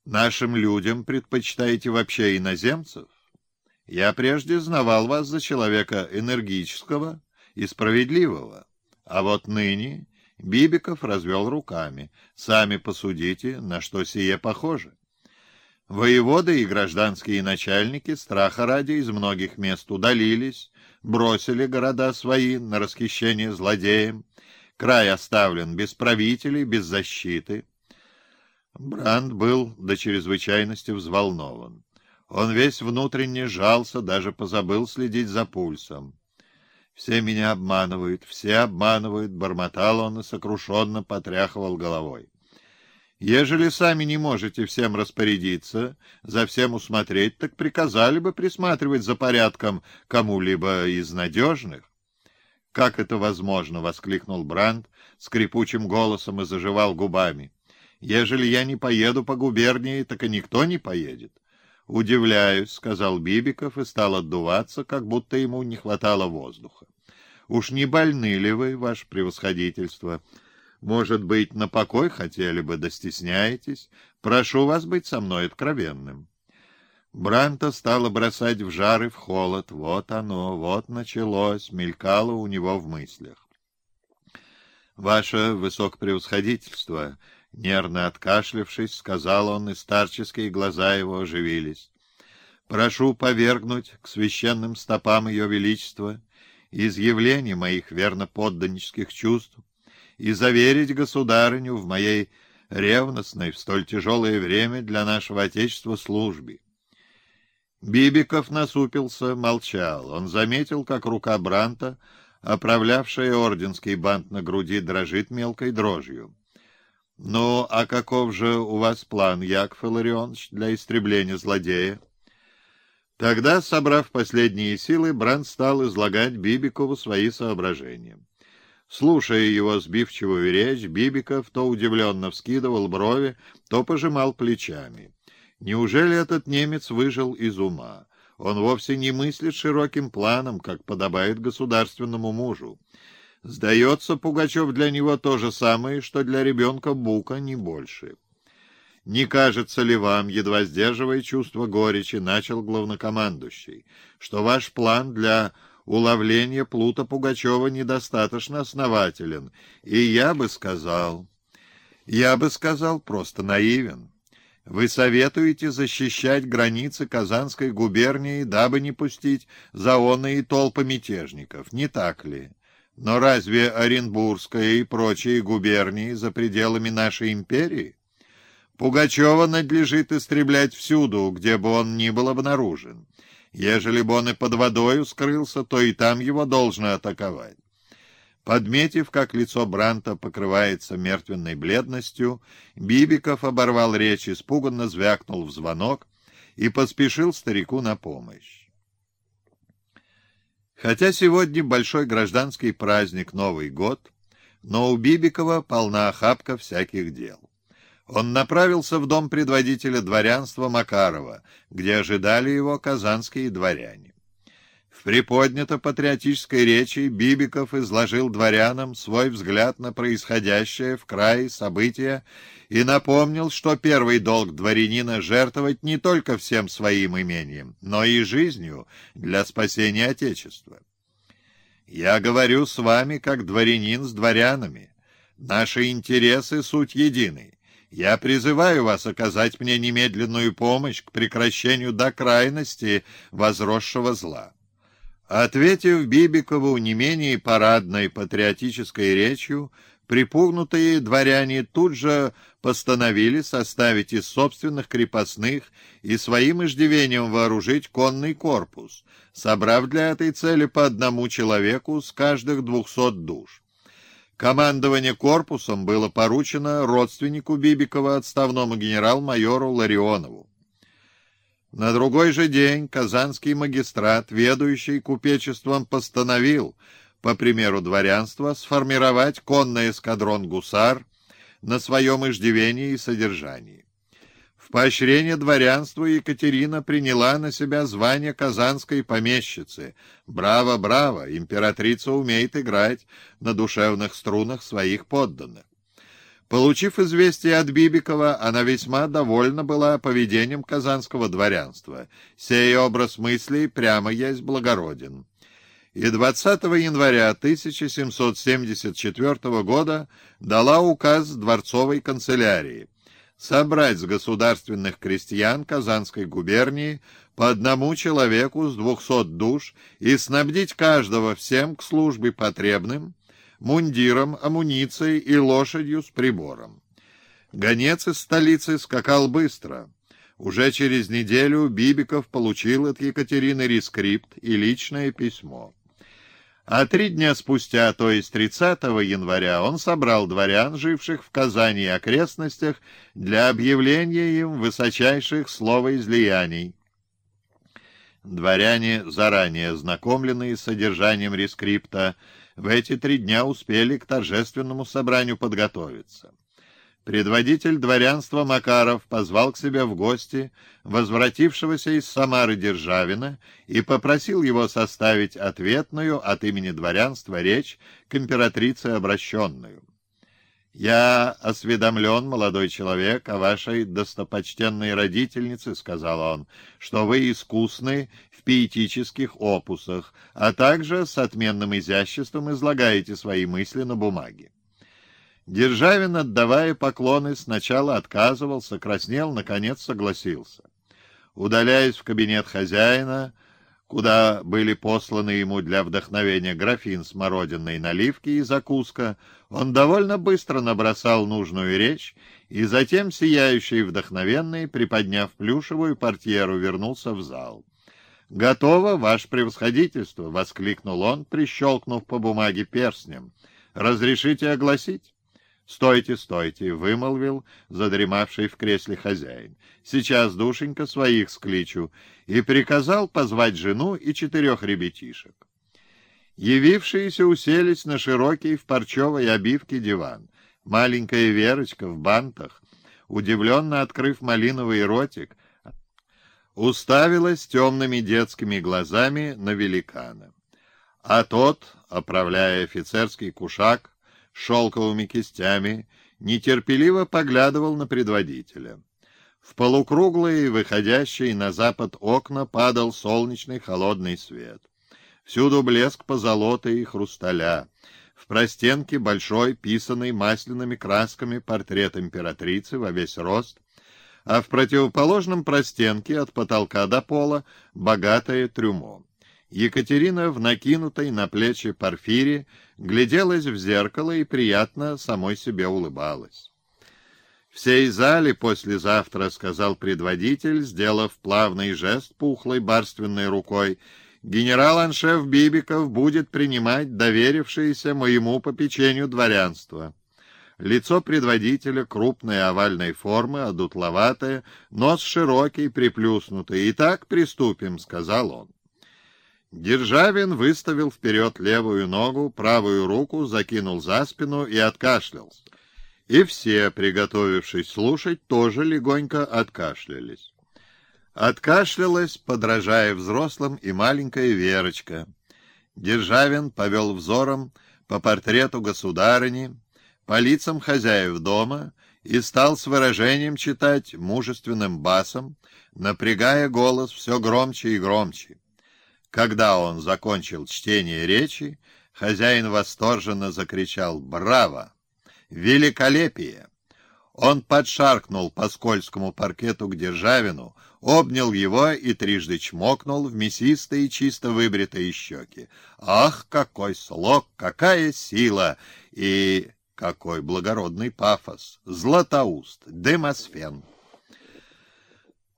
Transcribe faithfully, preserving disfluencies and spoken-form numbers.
Нашим людям предпочитаете вообще иноземцев? Я прежде знавал вас за человека энергического и справедливого, а вот ныне Бибиков развел руками. Сами посудите, на что сие похоже. Воеводы и гражданские начальники страха ради из многих мест удалились, бросили города свои на расхищение злодеям. Край оставлен без правителей, без защиты. Бранд был до чрезвычайности взволнован. Он весь внутренне сжался, даже позабыл следить за пульсом. «Все меня обманывают, все обманывают», — бормотал он и сокрушенно потряхивал головой. «Ежели сами не можете всем распорядиться, за всем усмотреть, так приказали бы присматривать за порядком кому-либо из надежных». «Как это возможно?» — воскликнул Бранд скрипучим голосом и заживал губами. «Ежели я не поеду по губернии, так и никто не поедет». «Удивляюсь», — сказал Бибиков и стал отдуваться, как будто ему не хватало воздуха. «Уж не больны ли вы, ваше превосходительство? Может быть, на покой хотели бы, да стесняетесь? Прошу вас быть со мной откровенным». Бранта стало бросать в жар и в холод. Вот оно, вот началось, мелькало у него в мыслях. «Ваше высокопревосходительство», — нервно откашлявшись, сказал он, и старческие глаза его оживились. «Прошу повергнуть к священным стопам Ее Величества изъявление моих верноподданнических чувств и заверить государыню в моей ревностной в столь тяжелое время для нашего Отечества службе». Бибиков насупился, молчал. Он заметил, как рука Бранта, оправлявшая орденский бант на груди, дрожит мелкой дрожью. «Ну, а каков же у вас план, Яков Илларионович, для истребления злодея?» Тогда, собрав последние силы, Брант стал излагать Бибикову свои соображения. Слушая его сбивчивую речь, Бибиков то удивленно вскидывал брови, то пожимал плечами. Неужели этот немец выжил из ума? Он вовсе не мыслит широким планом, как подобает государственному мужу. Сдается, Пугачев для него то же самое, что для ребенка Бука, не больше. «Не кажется ли вам, едва сдерживая чувство горечи, начал главнокомандующий, что ваш план для уловления плута Пугачева недостаточно основателен, и я бы сказал, я бы сказал, просто наивен? Вы советуете защищать границы Казанской губернии, дабы не пустить заонные толпы мятежников, не так ли? Но разве Оренбургская и прочие губернии за пределами нашей империи? Пугачева надлежит истреблять всюду, где бы он ни был обнаружен. Ежели бы он и под водою скрылся, то и там его должно атаковать». Подметив, как лицо Бранта покрывается мертвенной бледностью, Бибиков оборвал речь, испуганно звякнул в звонок и поспешил старику на помощь. Хотя сегодня большой гражданский праздник Новый год, но у Бибикова полна охапка всяких дел. Он направился в дом предводителя дворянства Макарова, где ожидали его казанские дворяне. В приподнято-патриотической речи Бибиков изложил дворянам свой взгляд на происходящее в крае события и напомнил, что первый долг дворянина — жертвовать не только всем своим имением, но и жизнью для спасения Отечества. «Я говорю с вами, как дворянин с дворянами. Наши интересы — суть едины. Я призываю вас оказать мне немедленную помощь к прекращению до крайности возросшего зла». Ответив Бибикову не менее парадной патриотической речью, припугнутые дворяне тут же постановили составить из собственных крепостных и своим иждивением вооружить конный корпус, собрав для этой цели по одному человеку с каждых двухсот душ. Командование корпусом было поручено родственнику Бибикова, отставному генерал-майору Ларионову. На другой же день казанский магистрат, ведущий купечеством, постановил, по примеру дворянства, сформировать конный эскадрон гусар на своем иждивении и содержании. В поощрение дворянству Екатерина приняла на себя звание казанской помещицы. Браво, браво! Императрица умеет играть на душевных струнах своих подданных. Получив известие от Бибикова, она весьма довольна была поведением казанского дворянства. Сей образ мыслей прямо есть благороден. И двадцатого января тысяча семьсот семьдесят четвёртого года дала указ дворцовой канцелярии собрать с государственных крестьян Казанской губернии по одному человеку с двухсот душ и снабдить каждого всем к службе потребным, мундиром, амуницией и лошадью с прибором. Гонец из столицы скакал быстро. Уже через неделю Бибиков получил от Екатерины рескрипт и личное письмо. А три дня спустя, то есть тридцатого января, он собрал дворян, живших в Казани и окрестностях, для объявления им высочайших словоизлияний. Дворяне, заранее ознакомленные с содержанием рескрипта, в эти три дня успели к торжественному собранию подготовиться. Предводитель дворянства Макаров позвал к себе в гости возвратившегося из Самары Державина и попросил его составить ответную от имени дворянства речь к императрице обращенную. «Я осведомлен, молодой человек, о вашей достопочтенной родительнице, — сказал он, — что вы искусны в поэтических опусах, а также с отменным изяществом излагаете свои мысли на бумаге». Державин, отдавая поклоны, сначала отказывался, краснел, наконец согласился. Удаляясь в кабинет хозяина, куда были посланы ему для вдохновения графин смородиной наливки и закуска, он довольно быстро набросал нужную речь и затем, сияющий и вдохновенный, приподняв плюшевую портьеру, вернулся в зал. «Готово, ваше превосходительство!» — воскликнул он, прищелкнув по бумаге перстнем. «Разрешите огласить?» «Стойте, стойте!» — вымолвил задремавший в кресле хозяин. «Сейчас, душенька, своих скличу!» И приказал позвать жену и четырех ребятишек. Явившиеся уселись на широкий в парчевой обивке диван. Маленькая Верочка в бантах, удивленно открыв малиновый ротик, уставилась темными детскими глазами на великана. А тот, оправляя офицерский кушак шелковыми кистями, нетерпеливо поглядывал на предводителя. В полукруглые, выходящие на запад окна падал солнечный холодный свет. Всюду блеск позолоты и хрусталя. В простенке большой, писанный масляными красками портрет императрицы во весь рост, а в противоположном простенке от потолка до пола богатое трюмо. Екатерина в накинутой на плечи парфире гляделась в зеркало и приятно самой себе улыбалась. «Всей зале послезавтра, — сказал предводитель, сделав плавный жест пухлой барственной рукой, — генерал-аншеф Бибиков будет принимать доверившееся моему попечению дворянство». Лицо предводителя крупной овальной формы, одутловатое, нос широкий, приплюснутый. «Итак, приступим, — сказал он. Державин выставил вперед левую ногу, правую руку закинул за спину и откашлялся. И все, приготовившись слушать, тоже легонько откашлялись. Откашлялась, подражая взрослым, и маленькая Верочка. Державин повел взором по портрету государыни, по лицам хозяев дома и стал с выражением читать мужественным басом, напрягая голос все громче и громче. Когда он закончил чтение речи, хозяин восторженно закричал «Браво! Великолепие!». Он подшаркнул по скользкому паркету к Державину, обнял его и трижды чмокнул в мясистые чисто выбритые щеки. Ах, какой слог, какая сила и какой благородный пафос! Златоуст, Демосфен!